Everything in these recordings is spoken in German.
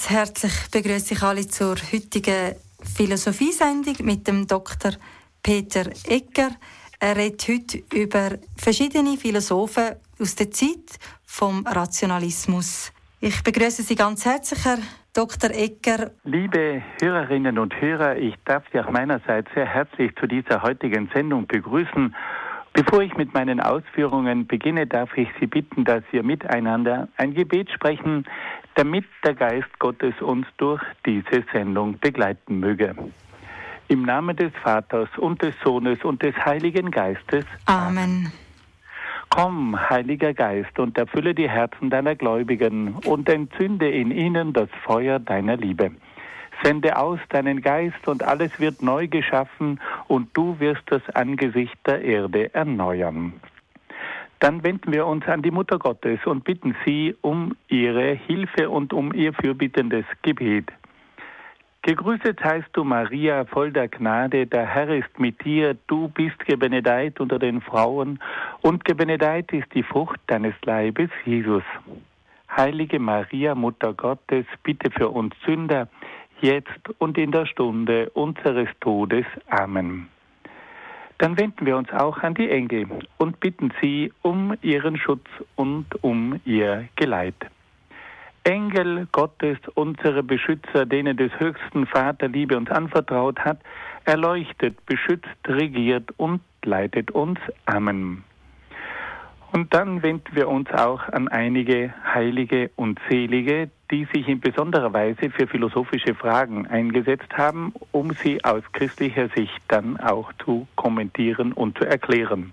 Ganz herzlich begrüße ich alle zur heutigen Philosophiesendung mit dem Dr. Peter Egger. Er redet heute über verschiedene Philosophen aus der Zeit vom Rationalismus. Ich begrüße Sie ganz herzlich, Herr Dr. Egger. Liebe Hörerinnen und Hörer, ich darf Sie auch meinerseits sehr herzlich zu dieser heutigen Sendung begrüßen. Bevor ich mit meinen Ausführungen beginne, darf ich Sie bitten, dass wir miteinander ein Gebet sprechen, damit der Geist Gottes uns durch diese Sendung begleiten möge. Im Namen des Vaters und des Sohnes und des Heiligen Geistes. Amen. Komm, Heiliger Geist, und erfülle die Herzen deiner Gläubigen und entzünde in ihnen das Feuer deiner Liebe. Sende aus deinen Geist und alles wird neu geschaffen und du wirst das Angesicht der Erde erneuern. Dann wenden wir uns an die Mutter Gottes und bitten sie um ihre Hilfe und um ihr fürbittendes Gebet. Gegrüßet heißt du, Maria, voll der Gnade, der Herr ist mit dir, du bist gebenedeit unter den Frauen und gebenedeit ist die Frucht deines Leibes, Jesus. Heilige Maria, Mutter Gottes, bitte für uns Sünder, jetzt und in der Stunde unseres Todes. Amen. Dann wenden wir uns auch an die Engel und bitten sie um ihren Schutz und um ihr Geleit. Engel Gottes, unsere Beschützer, denen des höchsten Vater Liebe uns anvertraut hat, erleuchtet, beschützt, regiert und leitet uns. Amen. Und dann wenden wir uns auch an einige Heilige und Selige, die sich in besonderer Weise für philosophische Fragen eingesetzt haben, um sie aus christlicher Sicht dann auch zu kommentieren und zu erklären.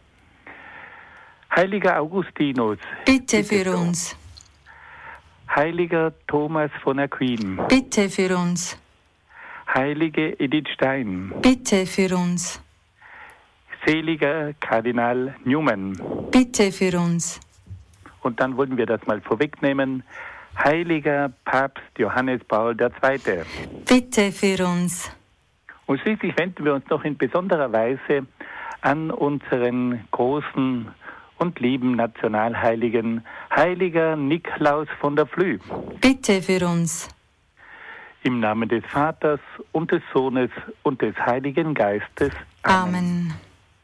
Heiliger Augustinus, bitte für uns. Heiliger Thomas von Aquin, bitte für uns. Heilige Edith Stein, bitte für uns. Seliger Kardinal Newman, bitte für uns. Und dann wollen wir das mal vorwegnehmen. Heiliger Papst Johannes Paul II, bitte für uns. Und schließlich wenden wir uns noch in besonderer Weise an unseren großen und lieben Nationalheiligen, Heiliger Niklaus von der Flüe. Bitte für uns. Im Namen des Vaters und des Sohnes und des Heiligen Geistes. Amen.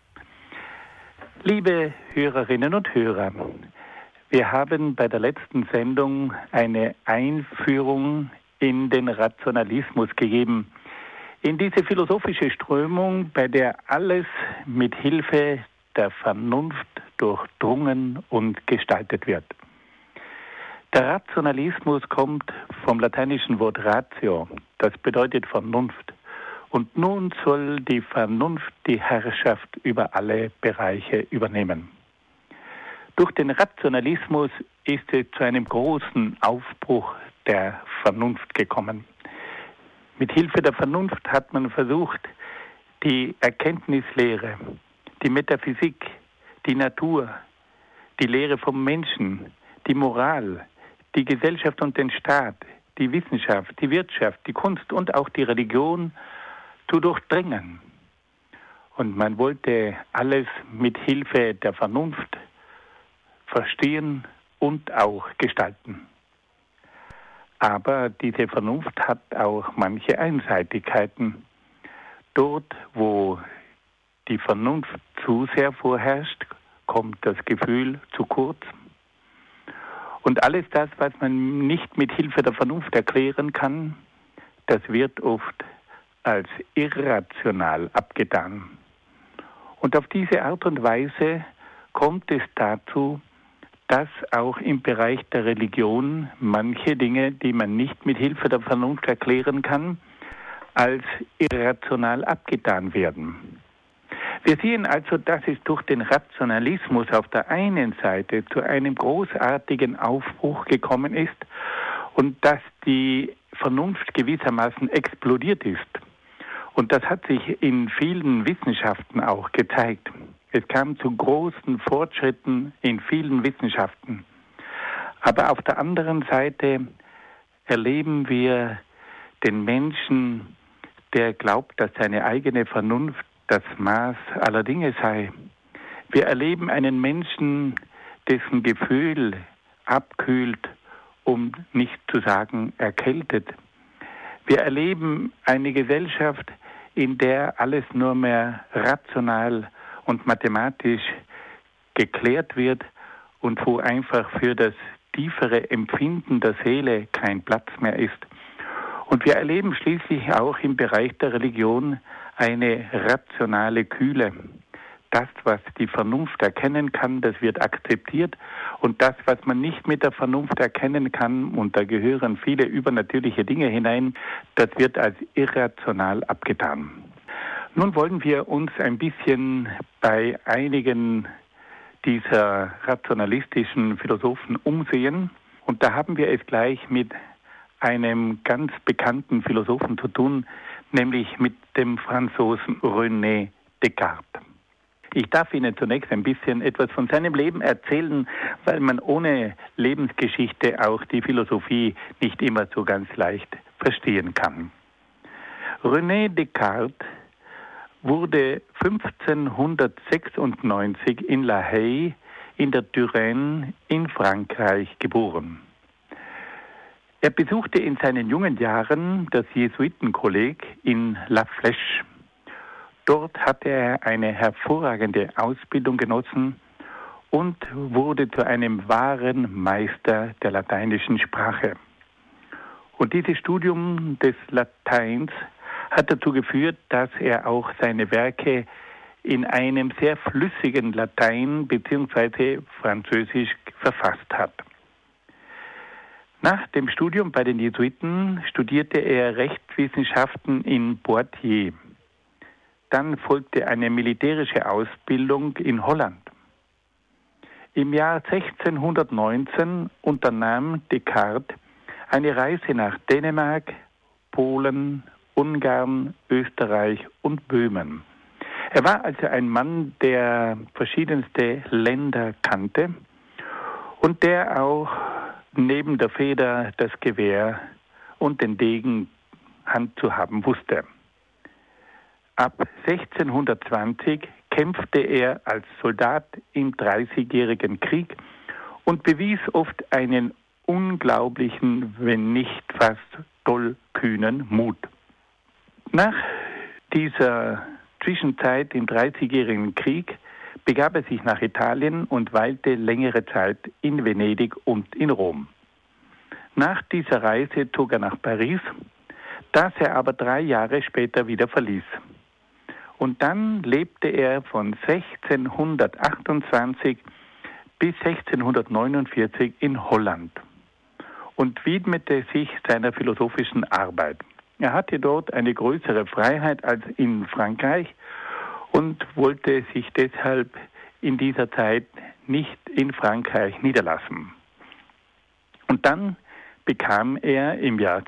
Liebe Hörerinnen und Hörer, wir haben bei der letzten Sendung eine Einführung in den Rationalismus gegeben, in diese philosophische Strömung, bei der alles mit Hilfe der Vernunft durchdrungen und gestaltet wird. Der Rationalismus kommt vom lateinischen Wort ratio, das bedeutet Vernunft. Und nun soll die Vernunft die Herrschaft über alle Bereiche übernehmen. Durch den Rationalismus ist es zu einem großen Aufbruch der Vernunft gekommen. Mit Hilfe der Vernunft hat man versucht, die Erkenntnislehre, die Metaphysik, die Natur, die Lehre vom Menschen, die Moral, die Gesellschaft und den Staat, die Wissenschaft, die Wirtschaft, die Kunst und auch die Religion zu durchdringen. Und man wollte alles mit Hilfe der Vernunft verstehen und auch gestalten. Aber diese Vernunft hat auch manche Einseitigkeiten. Dort, wo die Vernunft zu sehr vorherrscht, kommt das Gefühl zu kurz. Und alles das, was man nicht mit Hilfe der Vernunft erklären kann, das wird oft als irrational abgetan. Und auf diese Art und Weise kommt es dazu, dass auch im Bereich der Religion manche Dinge, die man nicht mit Hilfe der Vernunft erklären kann, als irrational abgetan werden. Wir sehen also, dass es durch den Rationalismus auf der einen Seite zu einem großartigen Aufbruch gekommen ist und dass die Vernunft gewissermaßen explodiert ist. Und das hat sich in vielen Wissenschaften auch gezeigt. Es kam zu großen Fortschritten in vielen Wissenschaften. Aber auf der anderen Seite erleben wir den Menschen, der glaubt, dass seine eigene Vernunft das Maß aller Dinge sei. Wir erleben einen Menschen, dessen Gefühl abkühlt um nicht zu sagen erkältet. Wir erleben eine Gesellschaft, in der alles nur mehr rational und mathematisch geklärt wird und wo einfach für das tiefere Empfinden der Seele kein Platz mehr ist. Und wir erleben schließlich auch im Bereich der Religion eine rationale Kühle. Das, was die Vernunft erkennen kann, das wird akzeptiert. Und das, was man nicht mit der Vernunft erkennen kann, und da gehören viele übernatürliche Dinge hinein, das wird als irrational abgetan. Nun wollen wir uns ein bisschen bei einigen dieser rationalistischen Philosophen umsehen. Und da haben wir es gleich mit einem ganz bekannten Philosophen zu tun, nämlich mit dem Franzosen René Descartes. Ich darf Ihnen zunächst ein bisschen etwas von seinem Leben erzählen, weil man ohne Lebensgeschichte auch die Philosophie nicht immer so ganz leicht verstehen kann. René Descartes wurde 1596 in La Haye in der Touraine in Frankreich geboren. Er besuchte in seinen jungen Jahren das Jesuitenkolleg in La Flèche. Dort hatte er eine hervorragende Ausbildung genossen und wurde zu einem wahren Meister der lateinischen Sprache. Und dieses Studium des Lateins hat dazu geführt, dass er auch seine Werke in einem sehr flüssigen Latein bzw. Französisch verfasst hat. Nach dem Studium bei den Jesuiten studierte er Rechtswissenschaften in Poitiers. Dann folgte eine militärische Ausbildung in Holland. Im Jahr 1619 unternahm Descartes eine Reise nach Dänemark, Polen, Ungarn, Österreich und Böhmen. Er war also ein Mann, der verschiedenste Länder kannte und der auch neben der Feder das Gewehr und den Degen Hand zu haben wusste. Ab 1620 kämpfte er als Soldat im Dreißigjährigen Krieg und bewies oft einen unglaublichen, wenn nicht fast tollkühnen Mut. Nach dieser Zwischenzeit im Dreißigjährigen Krieg begab er sich nach Italien und weilte längere Zeit in Venedig und in Rom. Nach dieser Reise zog er nach Paris, das er aber 3 Jahre später wieder verließ. Und dann lebte er von 1628 bis 1649 in Holland und widmete sich seiner philosophischen Arbeit. Er hatte dort eine größere Freiheit als in Frankreich und wollte sich deshalb in dieser Zeit nicht in Frankreich niederlassen. Und dann bekam er im Jahr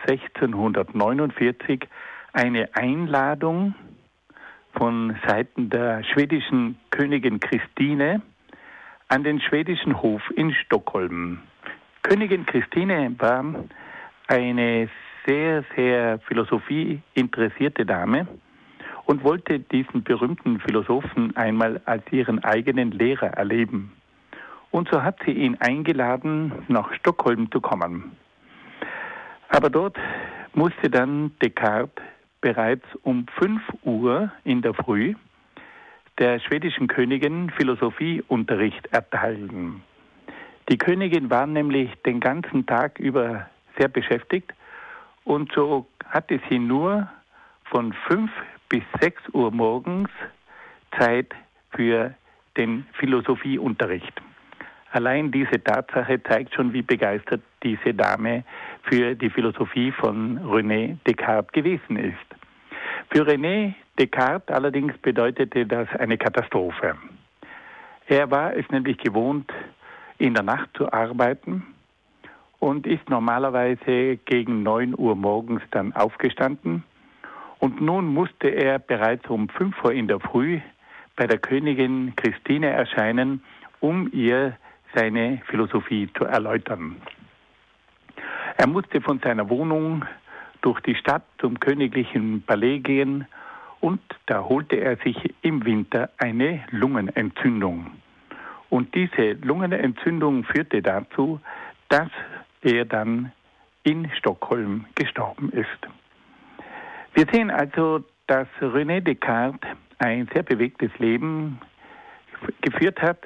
1649 eine Einladung von Seiten der schwedischen Königin Christine an den schwedischen Hof in Stockholm. Königin Christine war eine sehr, sehr philosophieinteressierte Dame und wollte diesen berühmten Philosophen einmal als ihren eigenen Lehrer erleben. Und so hat sie ihn eingeladen, nach Stockholm zu kommen. Aber dort musste dann Descartes bereits um 5 Uhr in der Früh der schwedischen Königin Philosophieunterricht erteilen. Die Königin war nämlich den ganzen Tag über sehr beschäftigt und so hatte sie nur von 5 bis 6 Uhr morgens Zeit für den Philosophieunterricht. Allein diese Tatsache zeigt schon, wie begeistert diese Dame für die Philosophie von René Descartes gewesen ist. Für René Descartes allerdings bedeutete das eine Katastrophe. Er war es nämlich gewohnt, in der Nacht zu arbeiten und ist normalerweise gegen 9 Uhr morgens dann aufgestanden. Und nun musste er bereits um 5 Uhr in der Früh bei der Königin Christine erscheinen, um ihr seine Philosophie zu erläutern. Er musste von seiner Wohnung durch die Stadt zum königlichen Palais gehen und da holte er sich im Winter eine Lungenentzündung. Und diese Lungenentzündung führte dazu, dass er dann in Stockholm gestorben ist. Wir sehen also, dass René Descartes ein sehr bewegtes Leben geführt hat.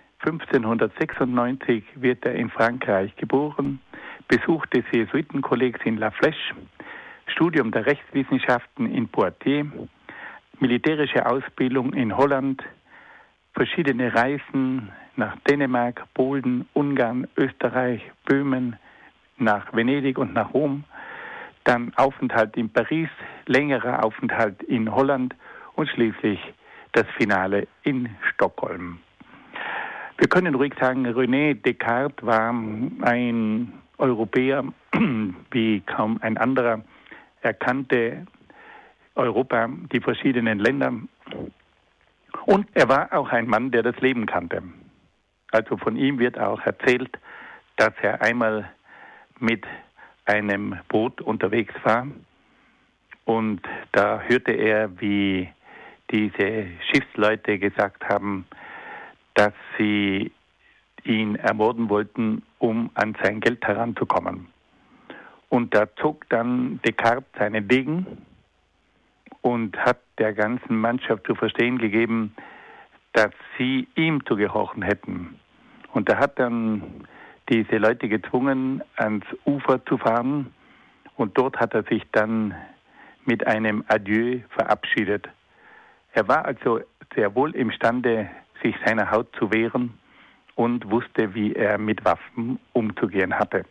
1596 wird er in Frankreich geboren, besucht des Jesuitenkollegs in La Flèche, Studium der Rechtswissenschaften in Poitiers, militärische Ausbildung in Holland, verschiedene Reisen nach Dänemark, Polen, Ungarn, Österreich, Böhmen, nach Venedig und nach Rom, dann Aufenthalt in Paris, längerer Aufenthalt in Holland und schließlich das Finale in Stockholm. Wir können ruhig sagen, René Descartes war ein Europäer wie kaum ein anderer. Er kannte Europa, die verschiedenen Länder. Und er war auch ein Mann, der das Leben kannte. Also von ihm wird auch erzählt, dass er einmal mit einem Boot unterwegs war. Und da hörte er, wie diese Schiffsleute gesagt haben, dass sie ihn ermorden wollten, um an sein Geld heranzukommen. Und da zog dann Descartes seinen Degen und hat der ganzen Mannschaft zu verstehen gegeben, dass sie ihm zu gehorchen hätten. Und er hat dann diese Leute gezwungen, ans Ufer zu fahren. Und dort hat er sich dann mit einem Adieu verabschiedet. Er war also sehr wohl imstande, sich seiner Haut zu wehren und wusste, wie er mit Waffen umzugehen hatte.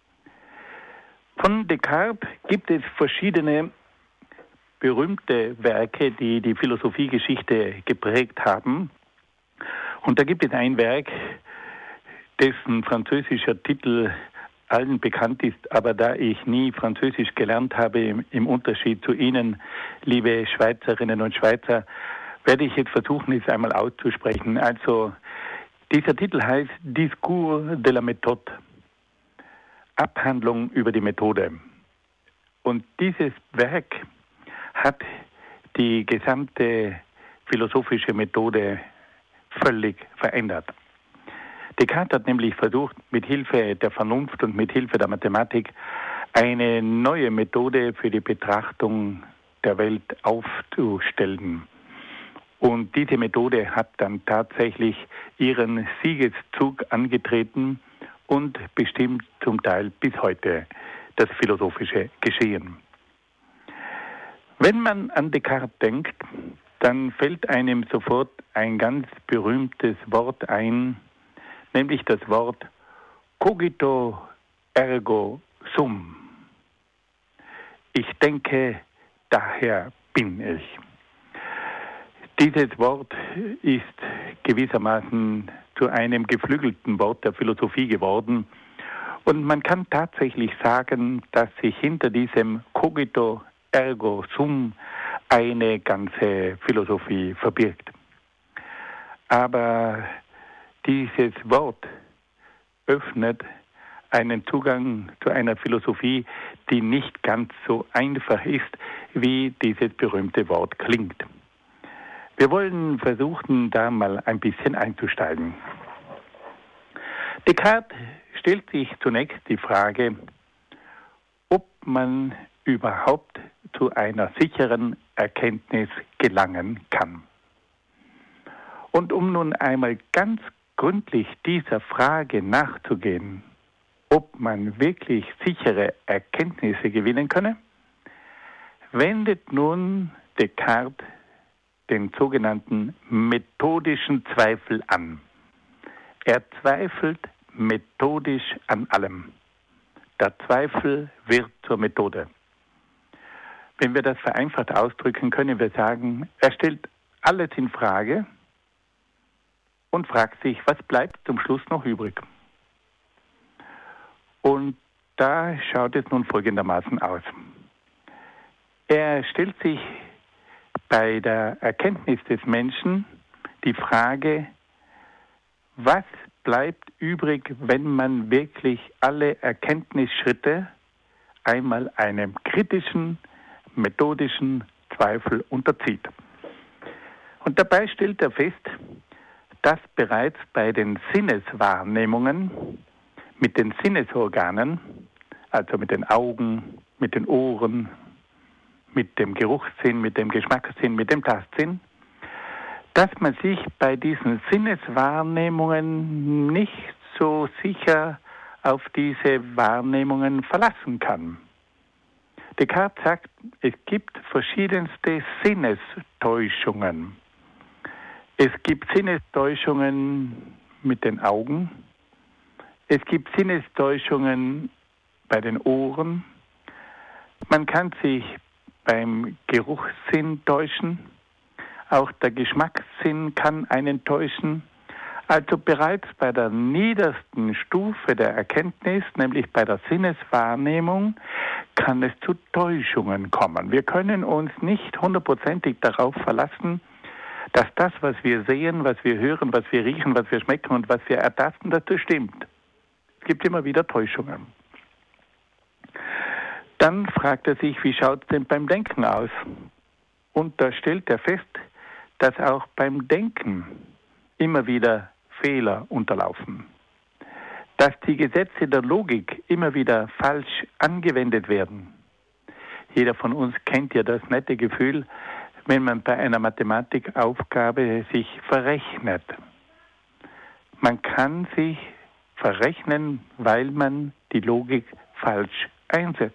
Von Descartes gibt es verschiedene berühmte Werke, die die Philosophiegeschichte geprägt haben. Und da gibt es ein Werk, dessen französischer Titel allen bekannt ist, aber da ich nie Französisch gelernt habe, im Unterschied zu Ihnen, liebe Schweizerinnen und Schweizer, werde ich jetzt versuchen, es einmal auszusprechen. Also, dieser Titel heißt Discours de la Méthode, Abhandlung über die Methode. Und dieses Werk hat die gesamte philosophische Methode völlig verändert. Descartes hat nämlich versucht, mit Hilfe der Vernunft und mit Hilfe der Mathematik eine neue Methode für die Betrachtung der Welt aufzustellen. Und diese Methode hat dann tatsächlich ihren Siegeszug angetreten und bestimmt zum Teil bis heute das philosophische Geschehen. Wenn man an Descartes denkt, dann fällt einem sofort ein ganz berühmtes Wort ein, nämlich das Wort cogito ergo sum. Ich denke, daher bin ich. Dieses Wort ist gewissermaßen zu einem geflügelten Wort der Philosophie geworden. Und man kann tatsächlich sagen, dass sich hinter diesem cogito ergo sum eine ganze Philosophie verbirgt. Aber dieses Wort öffnet einen Zugang zu einer Philosophie, die nicht ganz so einfach ist, wie dieses berühmte Wort klingt. Wir wollen versuchen, da mal ein bisschen einzusteigen. Descartes stellt sich zunächst die Frage, ob man überhaupt zu einer sicheren Erkenntnis gelangen kann. Und um nun einmal ganz gründlich dieser Frage nachzugehen, ob man wirklich sichere Erkenntnisse gewinnen könne, wendet nun Descartes den sogenannten methodischen Zweifel an. Er zweifelt methodisch an allem. Der Zweifel wird zur Methode. Wenn wir das vereinfacht ausdrücken, können wir sagen, er stellt alles in Frage und fragt sich, was bleibt zum Schluss noch übrig? Und da schaut es nun folgendermaßen aus. Er stellt sich bei der Erkenntnis des Menschen die Frage, was bleibt übrig, wenn man wirklich alle Erkenntnisschritte einmal einem kritischen, methodischen Zweifel unterzieht. Und dabei stellt er fest, dass bereits bei den Sinneswahrnehmungen mit den Sinnesorganen, also mit den Augen, mit den Ohren, mit dem Geruchssinn, mit dem Geschmackssinn, mit dem Tastsinn, dass man sich bei diesen Sinneswahrnehmungen nicht so sicher auf diese Wahrnehmungen verlassen kann. Descartes sagt, es gibt verschiedenste Sinnestäuschungen. Es gibt Sinnestäuschungen mit den Augen, es gibt Sinnestäuschungen bei den Ohren, man kann sich beim Geruchssinn täuschen, auch der Geschmackssinn kann einen täuschen. Also bereits bei der niedersten Stufe der Erkenntnis, nämlich bei der Sinneswahrnehmung, kann es zu Täuschungen kommen. Wir können uns nicht hundertprozentig darauf verlassen, dass das, was wir sehen, was wir hören, was wir riechen, was wir schmecken und was wir ertasten, dass das stimmt. Es gibt immer wieder Täuschungen. Dann fragt er sich, wie schaut es denn beim Denken aus? Und da stellt er fest, dass auch beim Denken immer wieder Fehler unterlaufen. Dass die Gesetze der Logik immer wieder falsch angewendet werden. Jeder von uns kennt ja das nette Gefühl, wenn man bei einer Mathematikaufgabe sich verrechnet. Man kann sich verrechnen, weil man die Logik falsch einsetzt.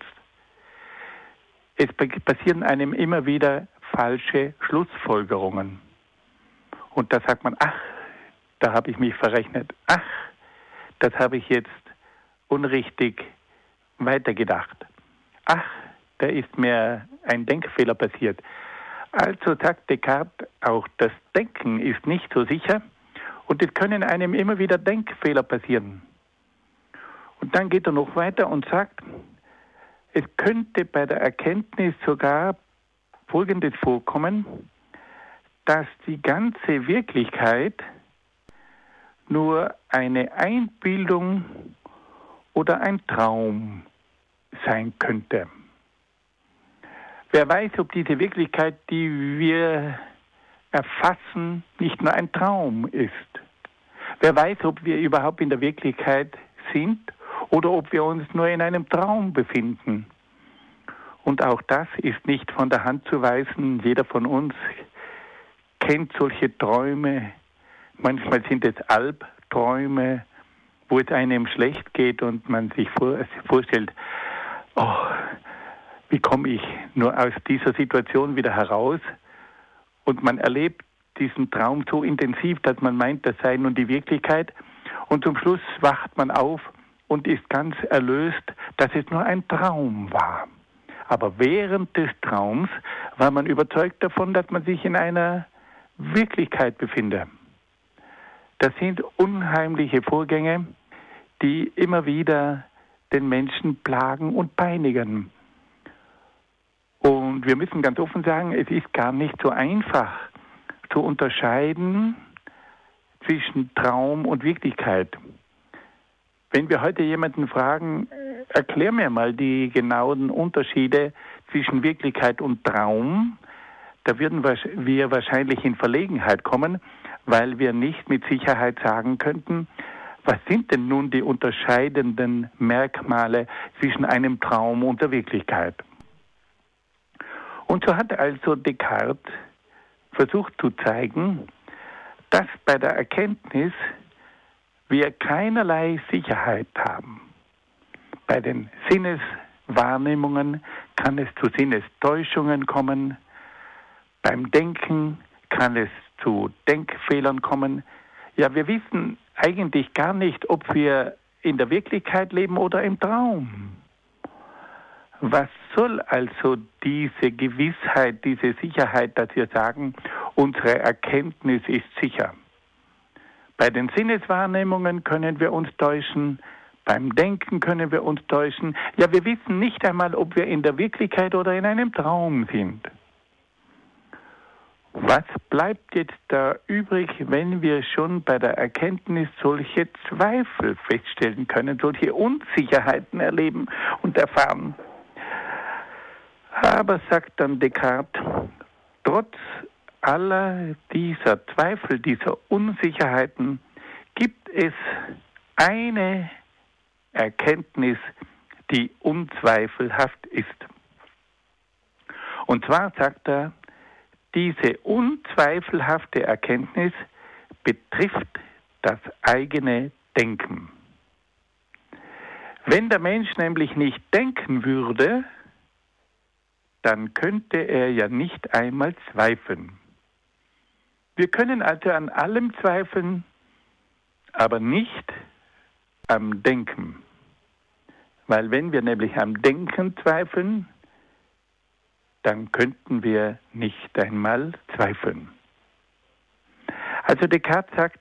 Es passieren einem immer wieder falsche Schlussfolgerungen. Und da sagt man, ach, da habe ich mich verrechnet. Ach, das habe ich jetzt unrichtig weitergedacht. Ach, da ist mir ein Denkfehler passiert. Also sagt Descartes, auch das Denken ist nicht so sicher und es können einem immer wieder Denkfehler passieren. Und dann geht er noch weiter und sagt, es könnte bei der Erkenntnis sogar Folgendes vorkommen, dass die ganze Wirklichkeit nur eine Einbildung oder ein Traum sein könnte. Wer weiß, ob diese Wirklichkeit, die wir erfassen, nicht nur ein Traum ist. Wer weiß, ob wir überhaupt in der Wirklichkeit sind oder ob wir uns nur in einem Traum befinden. Und auch das ist nicht von der Hand zu weisen. Jeder von uns kennt solche Träume. Manchmal sind es Albträume, wo es einem schlecht geht und man sich vorstellt, oh, wie komme ich nur aus dieser Situation wieder heraus? Und man erlebt diesen Traum so intensiv, dass man meint, das sei nun die Wirklichkeit. Und zum Schluss wacht man auf und ist ganz erlöst, dass es nur ein Traum war. Aber während des Traums war man überzeugt davon, dass man sich in einer Wirklichkeit befinde. Das sind unheimliche Vorgänge, die immer wieder den Menschen plagen und peinigen. Und wir müssen ganz offen sagen, es ist gar nicht so einfach zu unterscheiden zwischen Traum und Wirklichkeit. Wenn wir heute jemanden fragen, erklär mir mal die genauen Unterschiede zwischen Wirklichkeit und Traum, da würden wir wahrscheinlich in Verlegenheit kommen, weil wir nicht mit Sicherheit sagen könnten, was sind denn nun die unterscheidenden Merkmale zwischen einem Traum und der Wirklichkeit. Und so hat also Descartes versucht zu zeigen, dass bei der Erkenntnis wir keinerlei Sicherheit haben. Bei den Sinneswahrnehmungen kann es zu Sinnestäuschungen kommen. Beim Denken kann es zu Denkfehlern kommen. Ja, wir wissen eigentlich gar nicht, ob wir in der Wirklichkeit leben oder im Traum. Was soll also diese Gewissheit, diese Sicherheit, dass wir sagen, unsere Erkenntnis ist sicher? Bei den Sinneswahrnehmungen können wir uns täuschen, beim Denken können wir uns täuschen. Ja, wir wissen nicht einmal, ob wir in der Wirklichkeit oder in einem Traum sind. Was bleibt jetzt da übrig, wenn wir schon bei der Erkenntnis solche Zweifel feststellen können, solche Unsicherheiten erleben und erfahren? Aber sagt dann Descartes, trotz aller dieser Zweifel, dieser Unsicherheiten gibt es eine Erkenntnis, die unzweifelhaft ist. Und zwar sagt er, diese unzweifelhafte Erkenntnis betrifft das eigene Denken. Wenn der Mensch nämlich nicht denken würde, dann könnte er ja nicht einmal zweifeln. Wir können also an allem zweifeln, aber nicht am Denken. Weil wenn wir nämlich am Denken zweifeln, dann könnten wir nicht einmal zweifeln. Also Descartes sagt,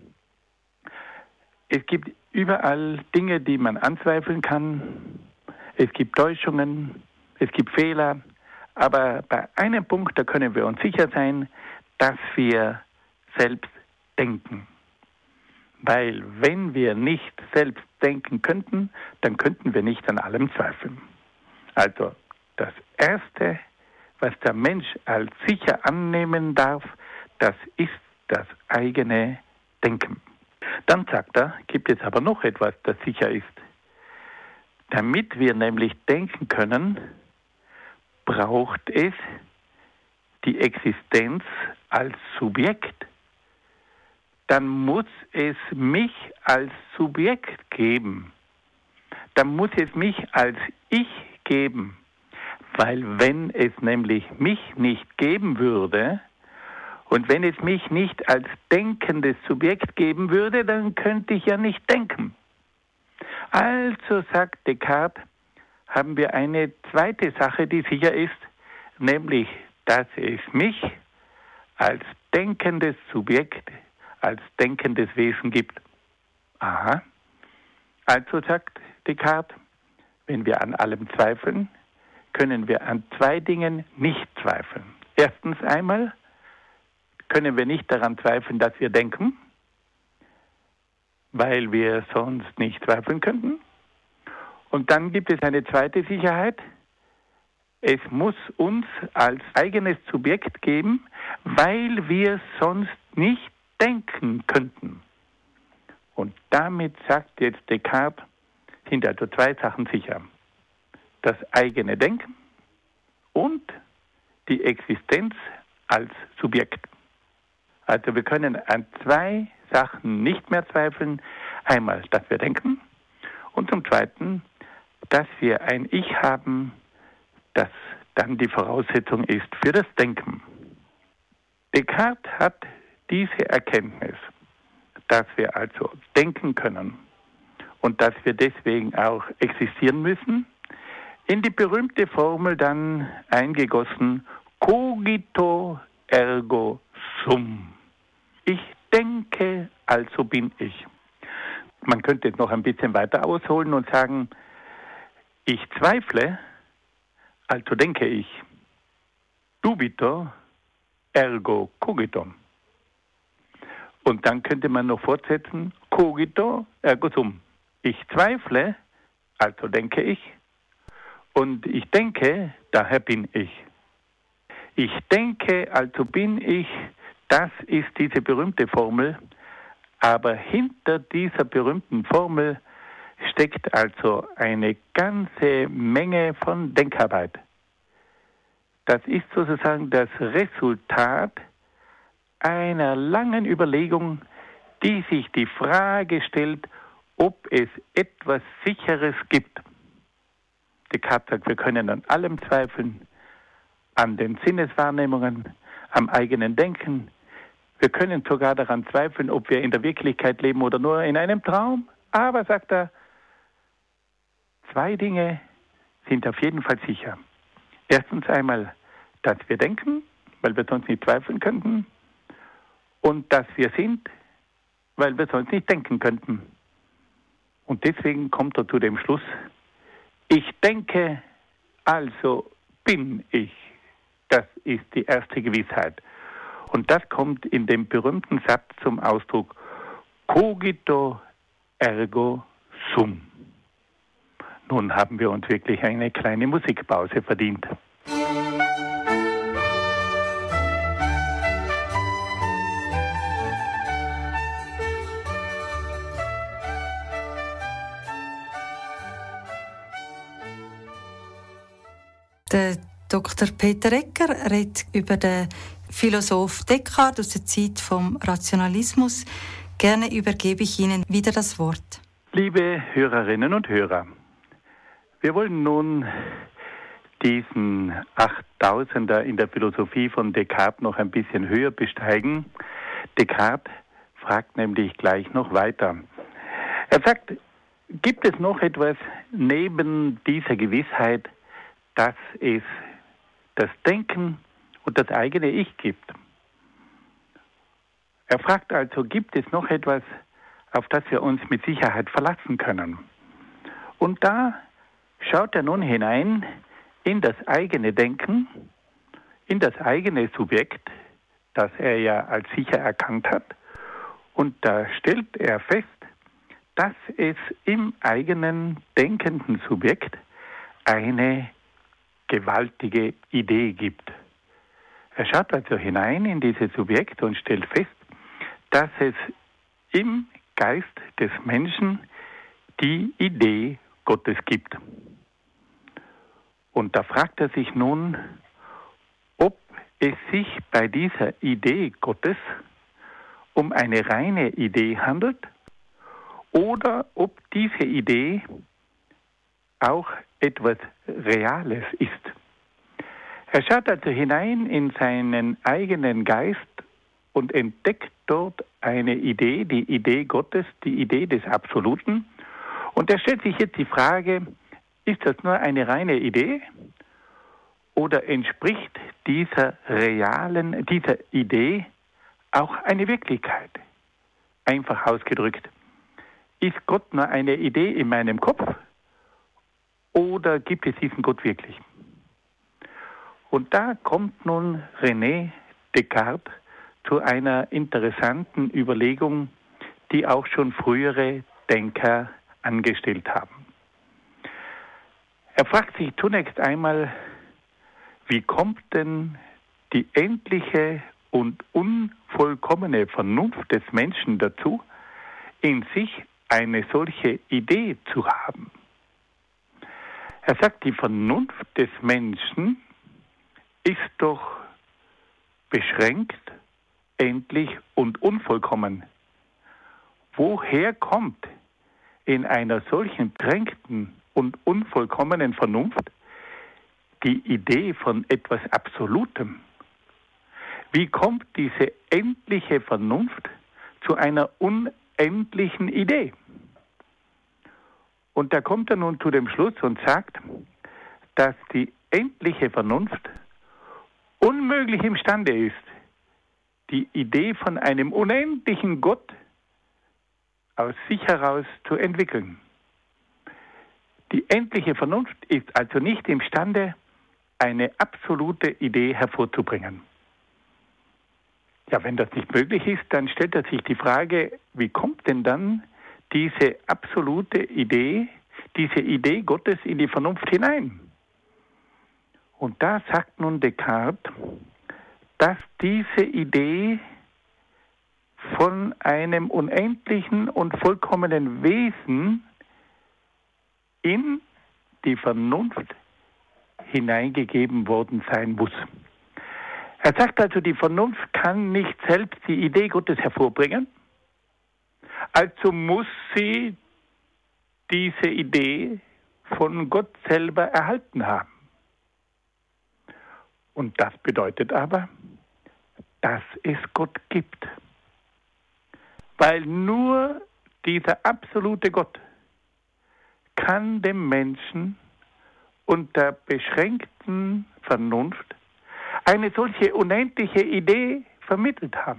es gibt überall Dinge, die man anzweifeln kann. Es gibt Täuschungen, es gibt Fehler. Aber bei einem Punkt, da können wir uns sicher sein, dass wir selbst denken. Weil wenn wir nicht selbst denken könnten, dann könnten wir nicht an allem zweifeln. Also das Erste, was der Mensch als sicher annehmen darf, das ist das eigene Denken. Dann sagt er, gibt es aber noch etwas, das sicher ist. Damit wir nämlich denken können, braucht es die Existenz als Subjekt. Dann muss es mich als Subjekt geben. Dann muss es mich als Ich geben. Weil wenn es nämlich mich nicht geben würde und wenn es mich nicht als denkendes Subjekt geben würde, dann könnte ich ja nicht denken. Also, sagt Descartes, haben wir eine zweite Sache, die sicher ist, nämlich, dass es mich als denkendes Subjekt, als denkendes Wesen gibt. Aha. Also, sagt Descartes, wenn wir an allem zweifeln, können wir an zwei Dingen nicht zweifeln. Erstens einmal können wir nicht daran zweifeln, dass wir denken, weil wir sonst nicht zweifeln könnten. Und dann gibt es eine zweite Sicherheit. Es muss uns als eigenes Subjekt geben, weil wir sonst nicht denken könnten. Und damit sagt jetzt Descartes, sind also zwei Sachen sicher. Das eigene Denken und die Existenz als Subjekt. Also wir können an zwei Sachen nicht mehr zweifeln. Einmal, dass wir denken und zum Zweiten, dass wir ein Ich haben, das dann die Voraussetzung ist für das Denken. Descartes hat diese Erkenntnis, dass wir also denken können und dass wir deswegen auch existieren müssen, in die berühmte Formel dann eingegossen, cogito ergo sum. Ich denke, also bin ich. Man könnte jetzt noch ein bisschen weiter ausholen und sagen, ich zweifle, also denke ich. Dubito, ergo cogito. Und dann könnte man noch fortsetzen, cogito, ergo sum. Ich zweifle, also denke ich. Und ich denke, daher bin ich. Ich denke, also bin ich, das ist diese berühmte Formel. Aber hinter dieser berühmten Formel steckt also eine ganze Menge von Denkarbeit. Das ist sozusagen das Resultat einer langen Überlegung, die sich die Frage stellt, ob es etwas Sicheres gibt. Descartes sagt, wir können an allem zweifeln, an den Sinneswahrnehmungen, am eigenen Denken. Wir können sogar daran zweifeln, ob wir in der Wirklichkeit leben oder nur in einem Traum. Aber, sagt er, zwei Dinge sind auf jeden Fall sicher. Erstens einmal, dass wir denken, weil wir sonst nicht zweifeln könnten. Und dass wir sind, weil wir sonst nicht denken könnten. Und deswegen kommt er zu dem Schluss, ich denke, also bin ich. Das ist die erste Gewissheit. Und das kommt in dem berühmten Satz zum Ausdruck, cogito ergo sum. Nun haben wir uns wirklich eine kleine Musikpause verdient. Der Dr. Peter Egger redet über den Philosoph Descartes aus der Zeit vom Rationalismus. Gerne übergebe ich Ihnen wieder das Wort. Liebe Hörerinnen und Hörer, wir wollen nun diesen 8000er in der Philosophie von Descartes noch ein bisschen höher besteigen. Descartes fragt nämlich gleich noch weiter. Er sagt, gibt es noch etwas neben dieser Gewissheit, dass es das Denken und das eigene Ich gibt? Er fragt also, gibt es noch etwas, auf das wir uns mit Sicherheit verlassen können? Und da schaut er nun hinein in das eigene Denken, in das eigene Subjekt, das er ja als sicher erkannt hat. Und da stellt er fest, dass es im eigenen denkenden Subjekt eine gewaltige Idee gibt. Er schaut also hinein in dieses Subjekt und stellt fest, dass es im Geist des Menschen die Idee Gottes gibt. Und da fragt er sich nun, ob es sich bei dieser Idee Gottes um eine reine Idee handelt oder ob diese Idee auch etwas Reales ist. Er schaut also hinein in seinen eigenen Geist und entdeckt dort eine Idee, die Idee Gottes, die Idee des Absoluten. Und er stellt sich jetzt die Frage, ist das nur eine reine Idee oder entspricht dieser Idee auch eine Wirklichkeit? Einfach ausgedrückt, ist Gott nur eine Idee in meinem Kopf oder gibt es diesen Gott wirklich? Und da kommt nun René Descartes zu einer interessanten Überlegung, die auch schon frühere Denker angestellt haben. Er fragt sich zunächst einmal, wie kommt denn die endliche und unvollkommene Vernunft des Menschen dazu, in sich eine solche Idee zu haben? Er sagt, die Vernunft des Menschen ist doch beschränkt, endlich und unvollkommen. Woher kommt in einer solchen beschränkten und unvollkommenen Vernunft die Idee von etwas Absolutem? Wie kommt diese endliche Vernunft zu einer unendlichen Idee? Und da kommt er nun zu dem Schluss und sagt, dass die endliche Vernunft unmöglich imstande ist, die Idee von einem unendlichen Gott aus sich heraus zu entwickeln. Die endliche Vernunft ist also nicht imstande, eine absolute Idee hervorzubringen. Ja, wenn das nicht möglich ist, dann stellt er sich die Frage, wie kommt denn dann diese absolute Idee, diese Idee Gottes in die Vernunft hinein? Und da sagt nun Descartes, dass diese Idee von einem unendlichen und vollkommenen Wesen in die Vernunft hineingegeben worden sein muss. Er sagt also, die Vernunft kann nicht selbst die Idee Gottes hervorbringen, also muss sie diese Idee von Gott selber erhalten haben. Und das bedeutet aber, dass es Gott gibt. Weil nur dieser absolute Gott kann dem Menschen unter beschränkten Vernunft eine solche unendliche Idee vermittelt haben.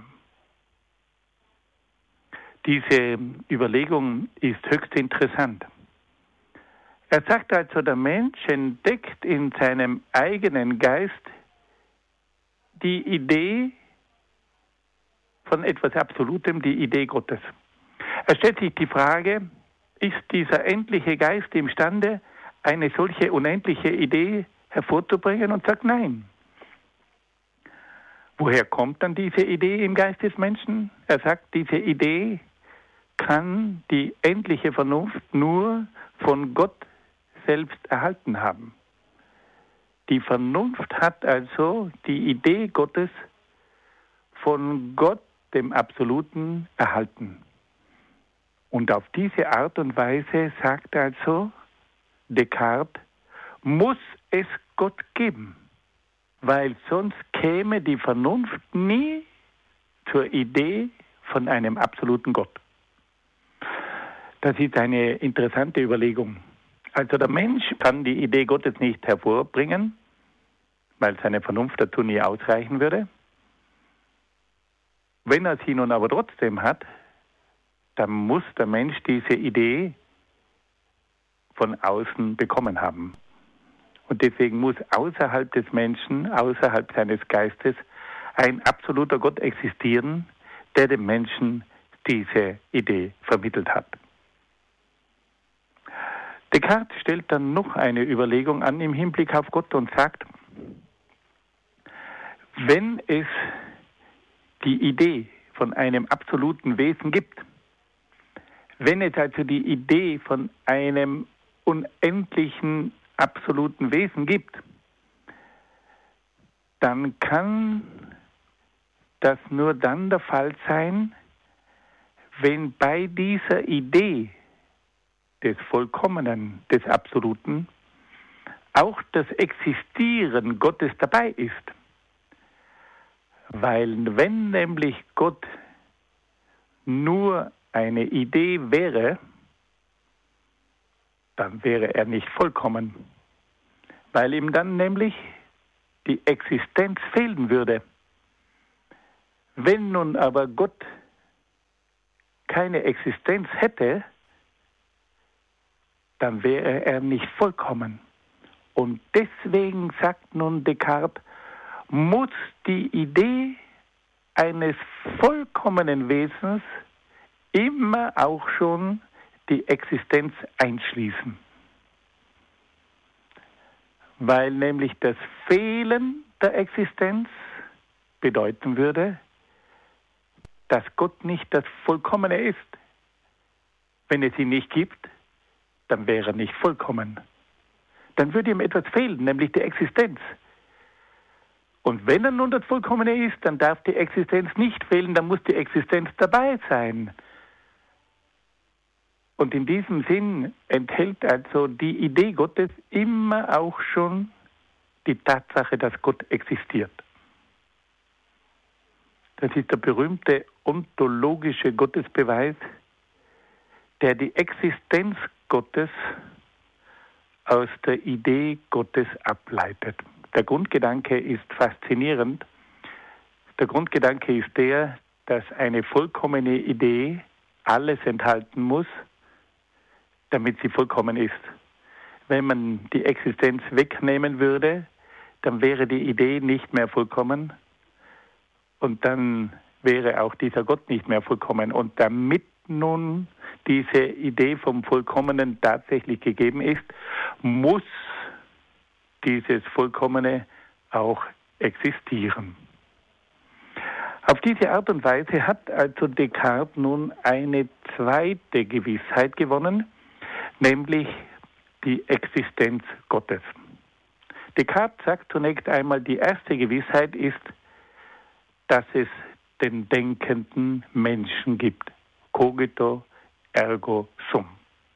Diese Überlegung ist höchst interessant. Er sagt also, der Mensch entdeckt in seinem eigenen Geist die Idee von etwas Absolutem, die Idee Gottes. Er stellt sich die Frage, ist dieser endliche Geist imstande, eine solche unendliche Idee hervorzubringen, und sagt nein. Woher kommt dann diese Idee im Geist des Menschen? Er sagt, diese Idee kann die endliche Vernunft nur von Gott selbst erhalten haben. Die Vernunft hat also die Idee Gottes von Gott, dem Absoluten, erhalten. Und auf diese Art und Weise, sagt also Descartes, muss es Gott geben, weil sonst käme die Vernunft nie zur Idee von einem absoluten Gott. Das ist eine interessante Überlegung. Also der Mensch kann die Idee Gottes nicht hervorbringen, weil seine Vernunft dazu nie ausreichen würde. Wenn er sie nun aber trotzdem hat, dann muss der Mensch diese Idee von außen bekommen haben. Und deswegen muss außerhalb des Menschen, außerhalb seines Geistes, ein absoluter Gott existieren, der dem Menschen diese Idee vermittelt hat. Descartes stellt dann noch eine Überlegung an im Hinblick auf Gott und sagt, wenn es die Idee von einem absoluten Wesen gibt, wenn es also die Idee von einem unendlichen absoluten Wesen gibt, dann kann das nur dann der Fall sein, wenn bei dieser Idee des Vollkommenen, des Absoluten, auch das Existieren Gottes dabei ist. Weil wenn nämlich Gott nur eine Idee wäre, dann wäre er nicht vollkommen, weil ihm dann nämlich die Existenz fehlen würde. Wenn nun aber Gott keine Existenz hätte, dann wäre er nicht vollkommen. Und deswegen sagt nun Descartes, muss die Idee eines vollkommenen Wesens immer auch schon die Existenz einschließen. Weil nämlich das Fehlen der Existenz bedeuten würde, dass Gott nicht das Vollkommene ist. Wenn es ihn nicht gibt, dann wäre er nicht vollkommen. Dann würde ihm etwas fehlen, nämlich die Existenz. Und wenn er nun das Vollkommene ist, dann darf die Existenz nicht fehlen, dann muss die Existenz dabei sein. Und in diesem Sinn enthält also die Idee Gottes immer auch schon die Tatsache, dass Gott existiert. Das ist der berühmte ontologische Gottesbeweis, der die Existenz Gottes aus der Idee Gottes ableitet. Der Grundgedanke ist faszinierend. Der Grundgedanke ist der, dass eine vollkommene Idee alles enthalten muss, damit sie vollkommen ist. Wenn man die Existenz wegnehmen würde, dann wäre die Idee nicht mehr vollkommen und dann wäre auch dieser Gott nicht mehr vollkommen. Und damit nun diese Idee vom Vollkommenen tatsächlich gegeben ist, muss dieses Vollkommene auch existieren. Auf diese Art und Weise hat also Descartes nun eine zweite Gewissheit gewonnen, nämlich die Existenz Gottes. Descartes sagt zunächst einmal, die erste Gewissheit ist, dass es den denkenden Menschen gibt. Cogito ergo sum.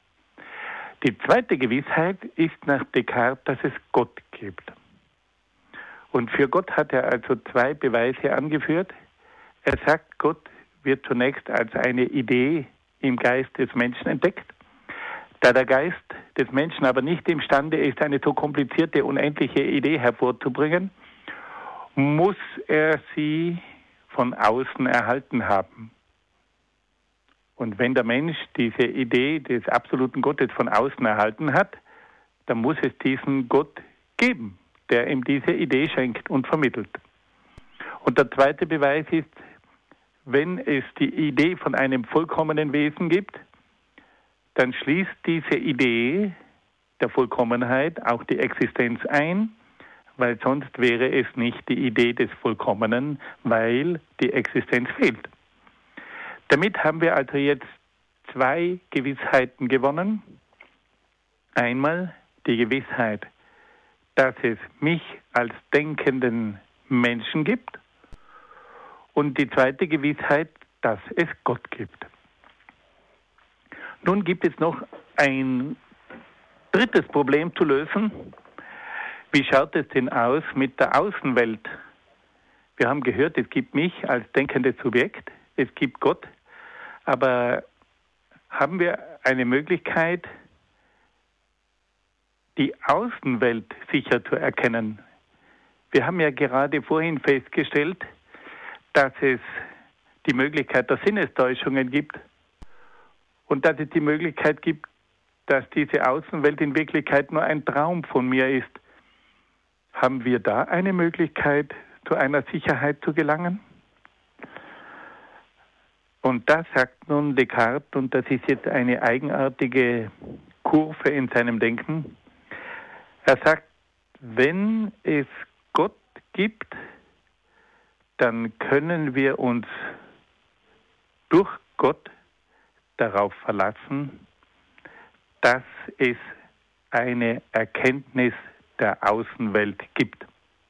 Die zweite Gewissheit ist nach Descartes, dass es Gott gibt. Und für Gott hat er also zwei Beweise angeführt. Er sagt, Gott wird zunächst als eine Idee im Geist des Menschen entdeckt. Da der Geist des Menschen aber nicht imstande ist, eine so komplizierte, unendliche Idee hervorzubringen, muss er sie von außen erhalten haben. Und wenn der Mensch diese Idee des absoluten Gottes von außen erhalten hat, dann muss es diesen Gott geben, der ihm diese Idee schenkt und vermittelt. Und der zweite Beweis ist, wenn es die Idee von einem vollkommenen Wesen gibt, dann schließt diese Idee der Vollkommenheit auch die Existenz ein, weil sonst wäre es nicht die Idee des Vollkommenen, weil die Existenz fehlt. Damit haben wir also jetzt zwei Gewissheiten gewonnen. Einmal die Gewissheit, dass es mich als denkenden Menschen gibt. Und die zweite Gewissheit, dass es Gott gibt. Nun gibt es noch ein drittes Problem zu lösen. Wie schaut es denn aus mit der Außenwelt? Wir haben gehört, es gibt mich als denkendes Subjekt, es gibt Gott, aber haben wir eine Möglichkeit, die Außenwelt sicher zu erkennen? Wir haben ja gerade vorhin festgestellt, dass es die Möglichkeit der Sinnestäuschungen gibt und dass es die Möglichkeit gibt, dass diese Außenwelt in Wirklichkeit nur ein Traum von mir ist. Haben wir da eine Möglichkeit, zu einer Sicherheit zu gelangen? Und das sagt nun Descartes, und das ist jetzt eine eigenartige Kurve in seinem Denken. Er sagt, wenn es Gott gibt, dann können wir uns durch Gott darauf verlassen, dass es eine Erkenntnis der Außenwelt gibt.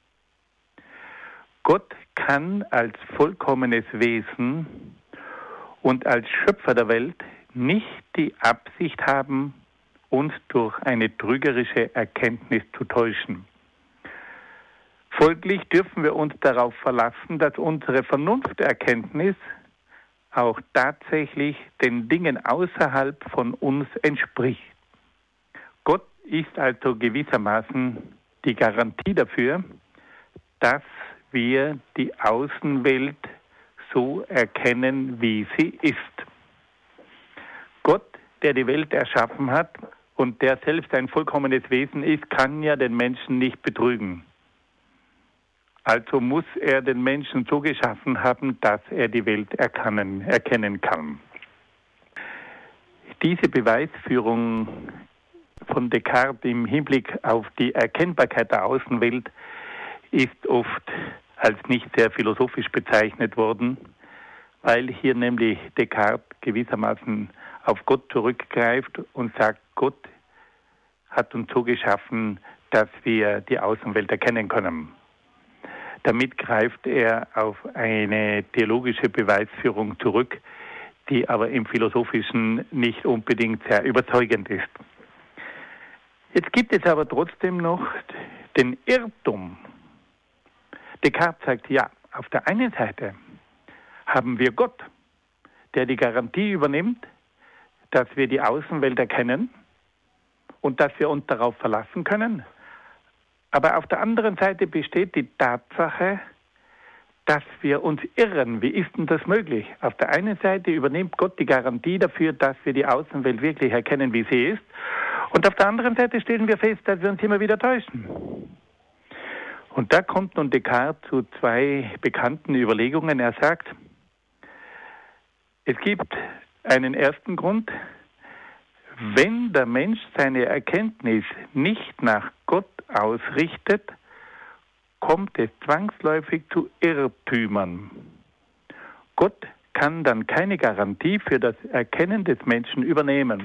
Gott kann als vollkommenes Wesen und als Schöpfer der Welt nicht die Absicht haben, uns durch eine trügerische Erkenntnis zu täuschen. Folglich dürfen wir uns darauf verlassen, dass unsere Vernunfterkenntnis auch tatsächlich den Dingen außerhalb von uns entspricht. Gott ist also gewissermaßen die Garantie dafür, dass wir die Außenwelt so erkennen, wie sie ist. Gott, der die Welt erschaffen hat und der selbst ein vollkommenes Wesen ist, kann ja den Menschen nicht betrügen. Also muss er den Menschen so geschaffen haben, dass er die Welt erkennen kann. Diese Beweisführung von Descartes im Hinblick auf die Erkennbarkeit der Außenwelt ist oft als nicht sehr philosophisch bezeichnet worden, weil hier nämlich Descartes gewissermaßen auf Gott zurückgreift und sagt, Gott hat uns so geschaffen, dass wir die Außenwelt erkennen können. Damit greift er auf eine theologische Beweisführung zurück, die aber im Philosophischen nicht unbedingt sehr überzeugend ist. Jetzt gibt es aber trotzdem noch den Irrtum. Descartes sagt, ja, auf der einen Seite haben wir Gott, der die Garantie übernimmt, dass wir die Außenwelt erkennen und dass wir uns darauf verlassen können. Aber auf der anderen Seite besteht die Tatsache, dass wir uns irren. Wie ist denn das möglich? Auf der einen Seite übernimmt Gott die Garantie dafür, dass wir die Außenwelt wirklich erkennen, wie sie ist. Und auf der anderen Seite stellen wir fest, dass wir uns immer wieder täuschen. Und da kommt nun Descartes zu zwei bekannten Überlegungen. Er sagt, es gibt einen ersten Grund. Wenn der Mensch seine Erkenntnis nicht nach Gott ausrichtet, kommt es zwangsläufig zu Irrtümern. Gott kann dann keine Garantie für das Erkennen des Menschen übernehmen.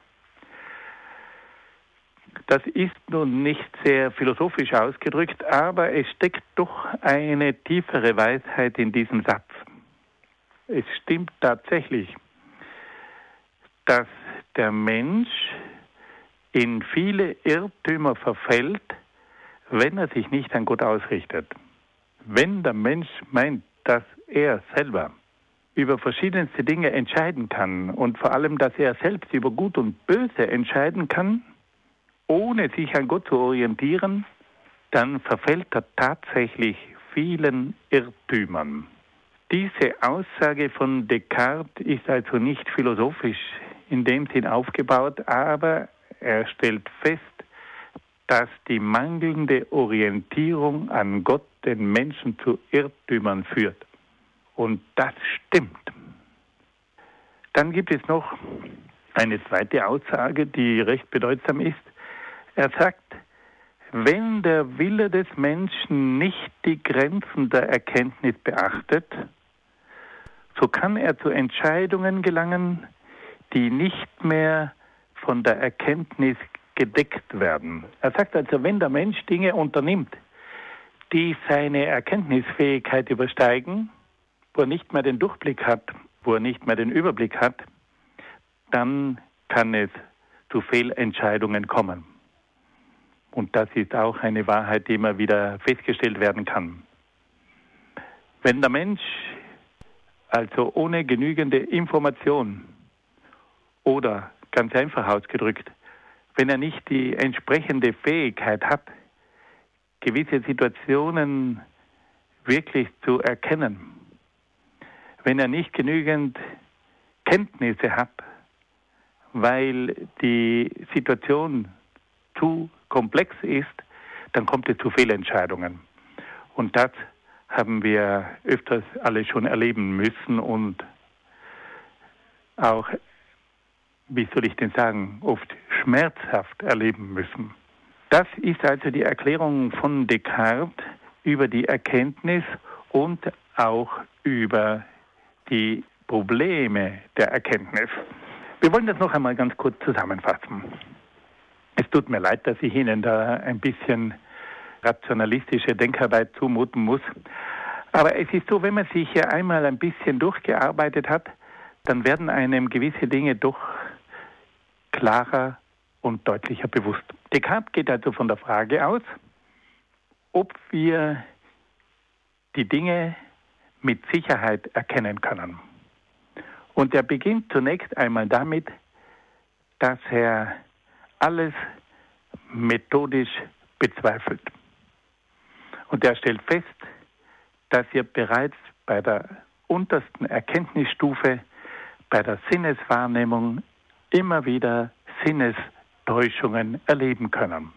Das ist nun nicht sehr philosophisch ausgedrückt, aber es steckt doch eine tiefere Weisheit in diesem Satz. Es stimmt tatsächlich, dass der Mensch in viele Irrtümer verfällt, wenn er sich nicht an Gott ausrichtet. Wenn der Mensch meint, dass er selber über verschiedenste Dinge entscheiden kann und vor allem, dass er selbst über Gut und Böse entscheiden kann, ohne sich an Gott zu orientieren, dann verfällt er tatsächlich vielen Irrtümern. Diese Aussage von Descartes ist also nicht philosophisch in dem Sinn aufgebaut, aber er stellt fest, dass die mangelnde Orientierung an Gott den Menschen zu Irrtümern führt. Und das stimmt. Dann gibt es noch eine zweite Aussage, die recht bedeutsam ist. Er sagt, wenn der Wille des Menschen nicht die Grenzen der Erkenntnis beachtet, so kann er zu Entscheidungen gelangen, die nicht mehr von der Erkenntnis gedeckt werden. Er sagt also, wenn der Mensch Dinge unternimmt, die seine Erkenntnisfähigkeit übersteigen, wo er nicht mehr den Durchblick hat, wo er nicht mehr den Überblick hat, dann kann es zu Fehlentscheidungen kommen. Und das ist auch eine Wahrheit, die immer wieder festgestellt werden kann. Wenn der Mensch also ohne genügende Information oder ganz einfach ausgedrückt, wenn er nicht die entsprechende Fähigkeit hat, gewisse Situationen wirklich zu erkennen, wenn er nicht genügend Kenntnisse hat, weil die Situation zu komplex ist, dann kommt es zu Fehlentscheidungen. Und das haben wir öfters alle schon erleben müssen und auch, wie soll ich denn sagen, oft schmerzhaft erleben müssen. Das ist also die Erklärung von Descartes über die Erkenntnis und auch über die Probleme der Erkenntnis. Wir wollen das noch einmal ganz kurz zusammenfassen. Es tut mir leid, dass ich Ihnen da ein bisschen rationalistische Denkarbeit zumuten muss. Aber es ist so, wenn man sich hier einmal ein bisschen durchgearbeitet hat, dann werden einem gewisse Dinge doch klarer und deutlicher bewusst. Descartes geht also von der Frage aus, ob wir die Dinge mit Sicherheit erkennen können. Und er beginnt zunächst einmal damit, dass er alles methodisch bezweifelt. Und er stellt fest, dass wir bereits bei der untersten Erkenntnisstufe, bei der Sinneswahrnehmung, immer wieder Sinnestäuschungen erleben können.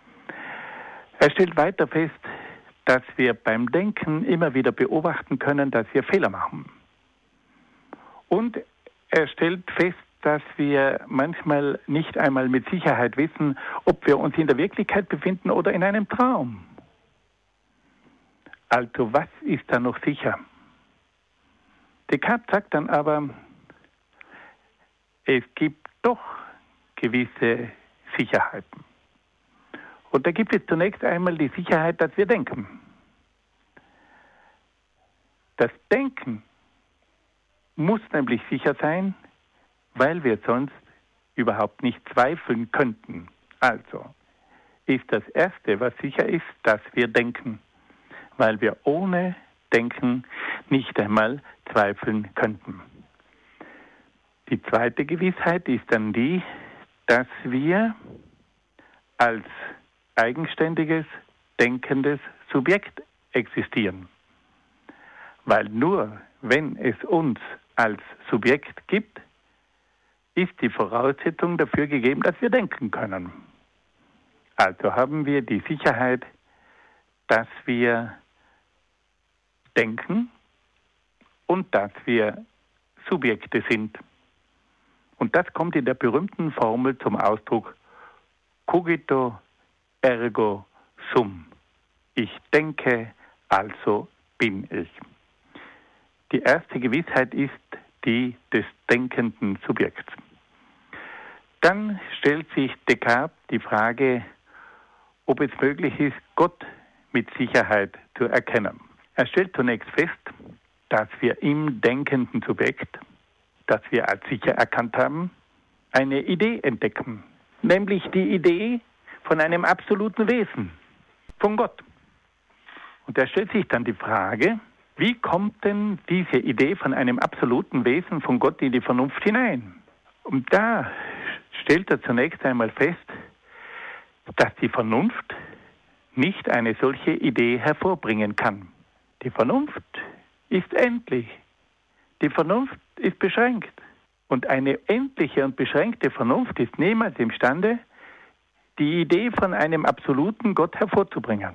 Er stellt weiter fest, dass wir beim Denken immer wieder beobachten können, dass wir Fehler machen. Und er stellt fest, dass wir manchmal nicht einmal mit Sicherheit wissen, ob wir uns in der Wirklichkeit befinden oder in einem Traum. Also was ist da noch sicher? Descartes sagt dann aber, es gibt doch gewisse Sicherheiten. Und da gibt es zunächst einmal die Sicherheit, dass wir denken. Das Denken muss nämlich sicher sein, weil wir sonst überhaupt nicht zweifeln könnten. Also ist das Erste, was sicher ist, dass wir denken, weil wir ohne Denken nicht einmal zweifeln könnten. Die zweite Gewissheit ist dann die, dass wir als eigenständiges, denkendes Subjekt existieren. Weil nur wenn es uns als Subjekt gibt, ist die Voraussetzung dafür gegeben, dass wir denken können. Also haben wir die Sicherheit, dass wir denken und dass wir Subjekte sind. Und das kommt in der berühmten Formel zum Ausdruck: Cogito ergo sum. Ich denke, also bin ich. Die erste Gewissheit ist die des denkenden Subjekts. Dann stellt sich Descartes die Frage, ob es möglich ist, Gott mit Sicherheit zu erkennen. Er stellt zunächst fest, dass wir im denkenden Subjekt, das wir als sicher erkannt haben, eine Idee entdecken, nämlich die Idee von einem absoluten Wesen, von Gott. Und er stellt sich dann die Frage, wie kommt denn diese Idee von einem absoluten Wesen von Gott in die Vernunft hinein? Und da stellt er zunächst einmal fest, dass die Vernunft nicht eine solche Idee hervorbringen kann. Die Vernunft ist endlich. Die Vernunft ist beschränkt. Und eine endliche und beschränkte Vernunft ist niemals imstande, die Idee von einem absoluten Gott hervorzubringen.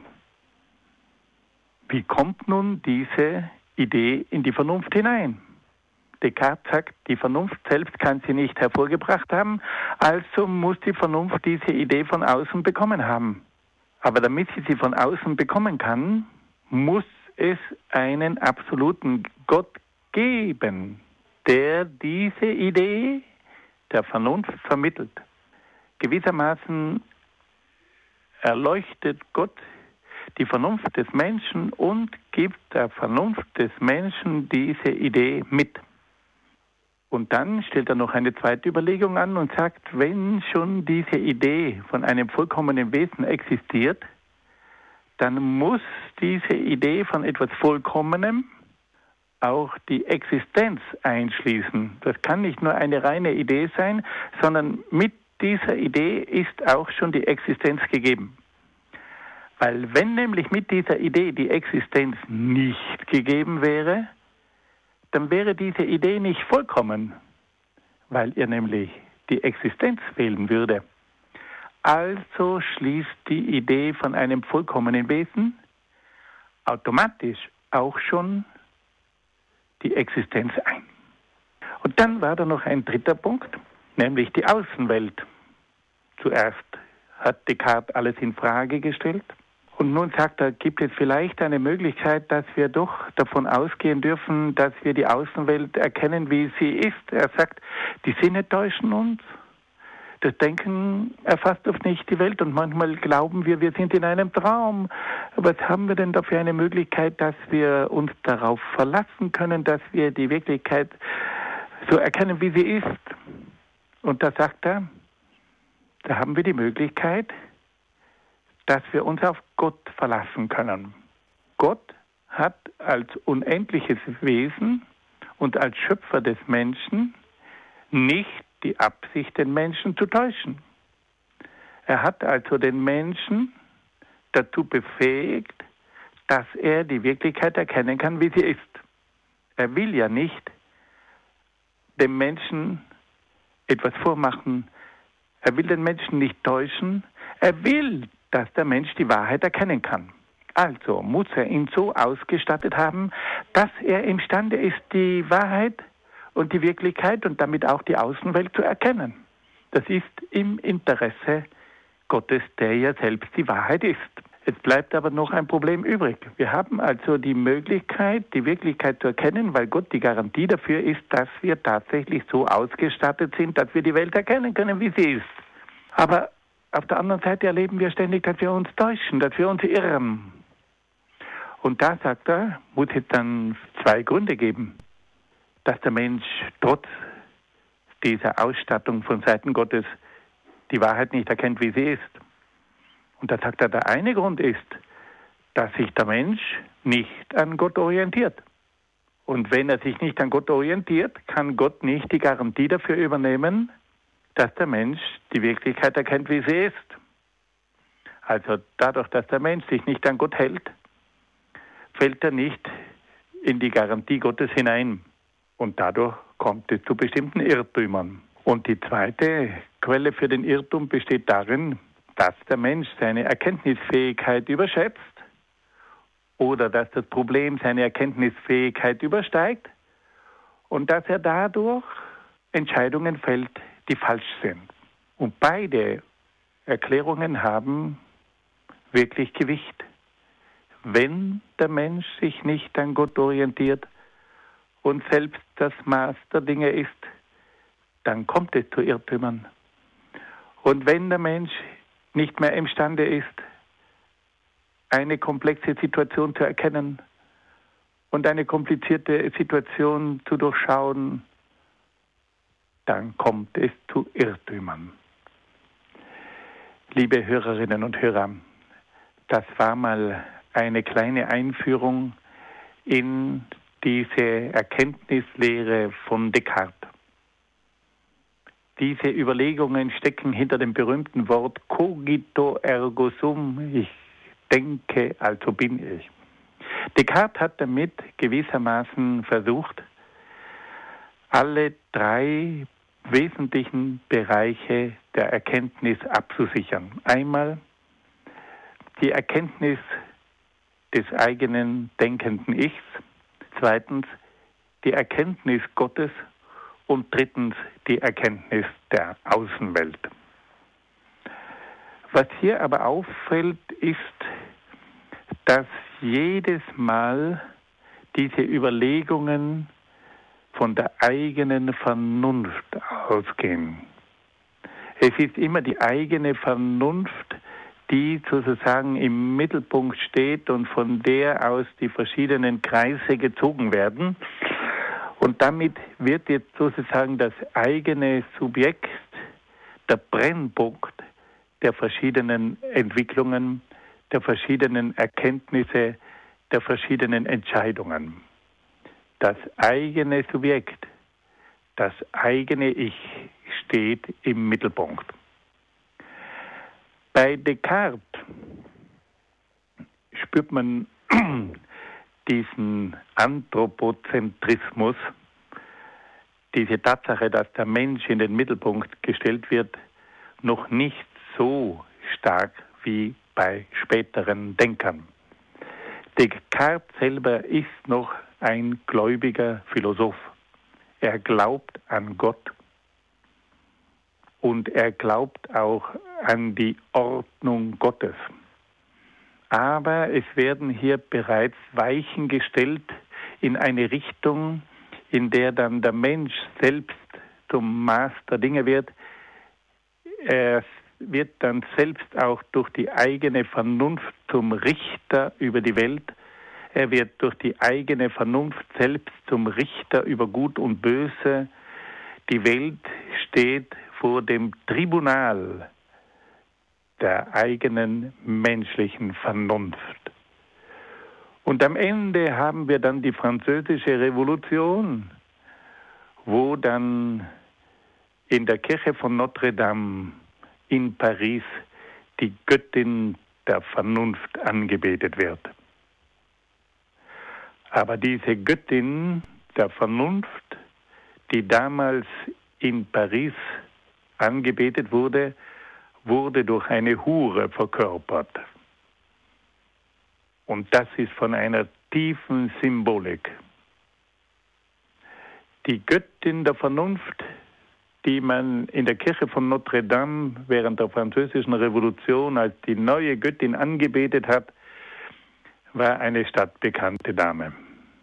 Wie kommt nun diese Idee in die Vernunft hinein? Descartes sagt, die Vernunft selbst kann sie nicht hervorgebracht haben, also muss die Vernunft diese Idee von außen bekommen haben. Aber damit sie von außen bekommen kann, muss es einen absoluten Gott geben, der diese Idee der Vernunft vermittelt. gewissermaßen erleuchtet Gott die Vernunft des Menschen und gibt der Vernunft des Menschen diese Idee mit. Und dann stellt er noch eine zweite Überlegung an und sagt, wenn schon diese Idee von einem vollkommenen Wesen existiert, dann muss diese Idee von etwas Vollkommenem auch die Existenz einschließen. Das kann nicht nur eine reine Idee sein, sondern mit dieser Idee ist auch schon die Existenz gegeben. Weil wenn nämlich mit dieser Idee die Existenz nicht gegeben wäre, dann wäre diese Idee nicht vollkommen, weil ihr nämlich die Existenz fehlen würde. Also schließt die Idee von einem vollkommenen Wesen automatisch auch schon die Existenz ein. Und dann war da noch ein dritter Punkt, nämlich die Außenwelt. Zuerst hat Descartes alles in Frage gestellt. Und nun sagt er, gibt es vielleicht eine Möglichkeit, dass wir doch davon ausgehen dürfen, dass wir die Außenwelt erkennen, wie sie ist. Er sagt, die Sinne täuschen uns. Das Denken erfasst oft nicht die Welt und manchmal glauben wir sind in einem Traum. Was haben wir denn da für eine Möglichkeit, dass wir uns darauf verlassen können, dass wir die Wirklichkeit so erkennen, wie sie ist? Und da sagt er, da haben wir die Möglichkeit, dass wir uns auf Gott verlassen können. Gott hat als unendliches Wesen und als Schöpfer des Menschen nicht die Absicht, den Menschen zu täuschen. Er hat also den Menschen dazu befähigt, dass er die Wirklichkeit erkennen kann, wie sie ist. Er will ja nicht dem Menschen etwas vormachen. Er will den Menschen nicht täuschen. Er will, dass der Mensch die Wahrheit erkennen kann. Also muss er ihn so ausgestattet haben, dass er imstande ist, die Wahrheit und die Wirklichkeit und damit auch die Außenwelt zu erkennen. Das ist im Interesse Gottes, der ja selbst die Wahrheit ist. Es bleibt aber noch ein Problem übrig. Wir haben also die Möglichkeit, die Wirklichkeit zu erkennen, weil Gott die Garantie dafür ist, dass wir tatsächlich so ausgestattet sind, dass wir die Welt erkennen können, wie sie ist. Aber auf der anderen Seite erleben wir ständig, dass wir uns täuschen, dass wir uns irren. Und da, sagt er, muss es dann zwei Gründe geben, dass der Mensch trotz dieser Ausstattung von Seiten Gottes die Wahrheit nicht erkennt, wie sie ist. Und da sagt er, der eine Grund ist, dass sich der Mensch nicht an Gott orientiert. Und wenn er sich nicht an Gott orientiert, kann Gott nicht die Garantie dafür übernehmen, dass der Mensch die Wirklichkeit erkennt, wie sie ist. Also dadurch, dass der Mensch sich nicht an Gott hält, fällt er nicht in die Garantie Gottes hinein. Und dadurch kommt es zu bestimmten Irrtümern. Und die zweite Quelle für den Irrtum besteht darin, dass der Mensch seine Erkenntnisfähigkeit überschätzt oder dass das Problem seine Erkenntnisfähigkeit übersteigt und dass er dadurch Entscheidungen fällt, die falsch sind. Und beide Erklärungen haben wirklich Gewicht. Wenn der Mensch sich nicht an Gott orientiert und selbst das Maß der Dinge ist, dann kommt es zu Irrtümern. Und wenn der Mensch nicht mehr imstande ist, eine komplexe Situation zu erkennen und eine komplizierte Situation zu durchschauen, dann kommt es zu Irrtümern. Liebe Hörerinnen und Hörer, das war mal eine kleine Einführung in diese Erkenntnislehre von Descartes. Diese Überlegungen stecken hinter dem berühmten Wort cogito ergo sum, ich denke, also bin ich. Descartes hat damit gewissermaßen versucht, alle drei wesentlichen Bereiche der Erkenntnis abzusichern. Einmal die Erkenntnis des eigenen denkenden Ichs, zweitens die Erkenntnis Gottes und drittens die Erkenntnis der Außenwelt. Was hier aber auffällt, ist, dass jedes Mal diese Überlegungen von der eigenen Vernunft ausgehen. Es ist immer die eigene Vernunft, die sozusagen im Mittelpunkt steht und von der aus die verschiedenen Kreise gezogen werden. Und damit wird jetzt sozusagen das eigene Subjekt der Brennpunkt der verschiedenen Entwicklungen, der verschiedenen Erkenntnisse, der verschiedenen Entscheidungen. Das eigene Subjekt, das eigene Ich steht im Mittelpunkt. Bei Descartes spürt man diesen Anthropozentrismus, diese Tatsache, dass der Mensch in den Mittelpunkt gestellt wird, noch nicht so stark wie bei späteren Denkern. Descartes selber ist noch ein gläubiger Philosoph. Er glaubt an Gott und er glaubt auch an die Ordnung Gottes. Aber es werden hier bereits Weichen gestellt in eine Richtung, in der dann der Mensch selbst zum Maß der Dinge wird. Er wird dann selbst auch durch die eigene Vernunft zum Richter über die Welt. Er wird durch die eigene Vernunft selbst zum Richter über Gut und Böse. Die Welt steht vor dem Tribunal der eigenen menschlichen Vernunft. Und am Ende haben wir dann die Französische Revolution, wo dann in der Kirche von Notre Dame in Paris die Göttin der Vernunft angebetet wird. Aber diese Göttin der Vernunft, die damals in Paris angebetet wurde, wurde durch eine Hure verkörpert. Und das ist von einer tiefen Symbolik. Die Göttin der Vernunft, die man in der Kirche von Notre Dame während der Französischen Revolution als die neue Göttin angebetet hat, war eine stadtbekannte Dame.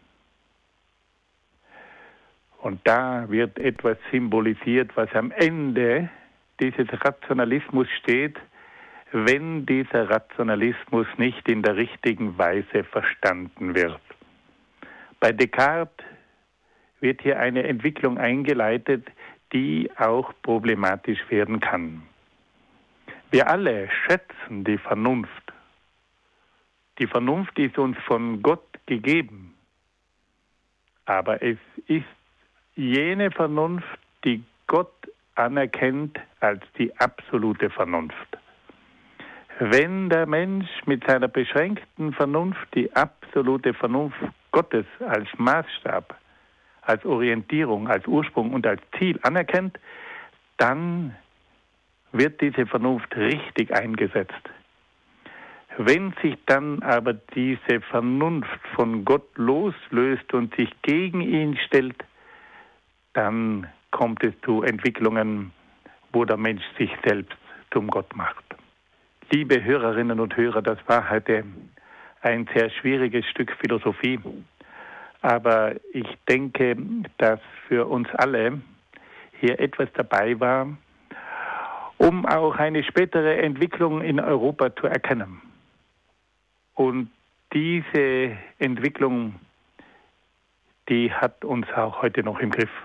Und da wird etwas symbolisiert, was am Ende dieses Rationalismus steht, wenn dieser Rationalismus nicht in der richtigen Weise verstanden wird. Bei Descartes wird hier eine Entwicklung eingeleitet, die auch problematisch werden kann. Wir alle schätzen die Vernunft. Die Vernunft ist uns von Gott gegeben. Aber es ist jene Vernunft, die Gott anerkennt als die absolute Vernunft. Wenn der Mensch mit seiner beschränkten Vernunft die absolute Vernunft Gottes als Maßstab, als Orientierung, als Ursprung und als Ziel anerkennt, dann wird diese Vernunft richtig eingesetzt. Wenn sich dann aber diese Vernunft von Gott loslöst und sich gegen ihn stellt, dann kommt es zu Entwicklungen, wo der Mensch sich selbst zum Gott macht. Liebe Hörerinnen und Hörer, das war heute ein sehr schwieriges Stück Philosophie, aber ich denke, dass für uns alle hier etwas dabei war, um auch eine spätere Entwicklung in Europa zu erkennen. Und diese Entwicklung, die hat uns auch heute noch im Griff.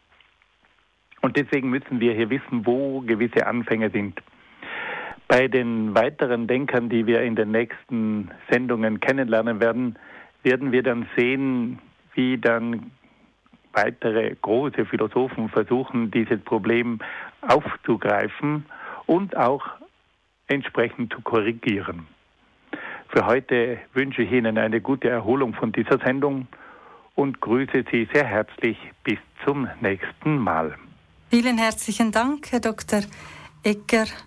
Und deswegen müssen wir hier wissen, wo gewisse Anfänge sind. Bei den weiteren Denkern, die wir in den nächsten Sendungen kennenlernen werden, werden wir dann sehen, wie dann weitere große Philosophen versuchen, dieses Problem aufzugreifen und auch entsprechend zu korrigieren. Für heute wünsche ich Ihnen eine gute Erholung von dieser Sendung und grüße Sie sehr herzlich bis zum nächsten Mal. Vielen herzlichen Dank, Herr Dr. Egger.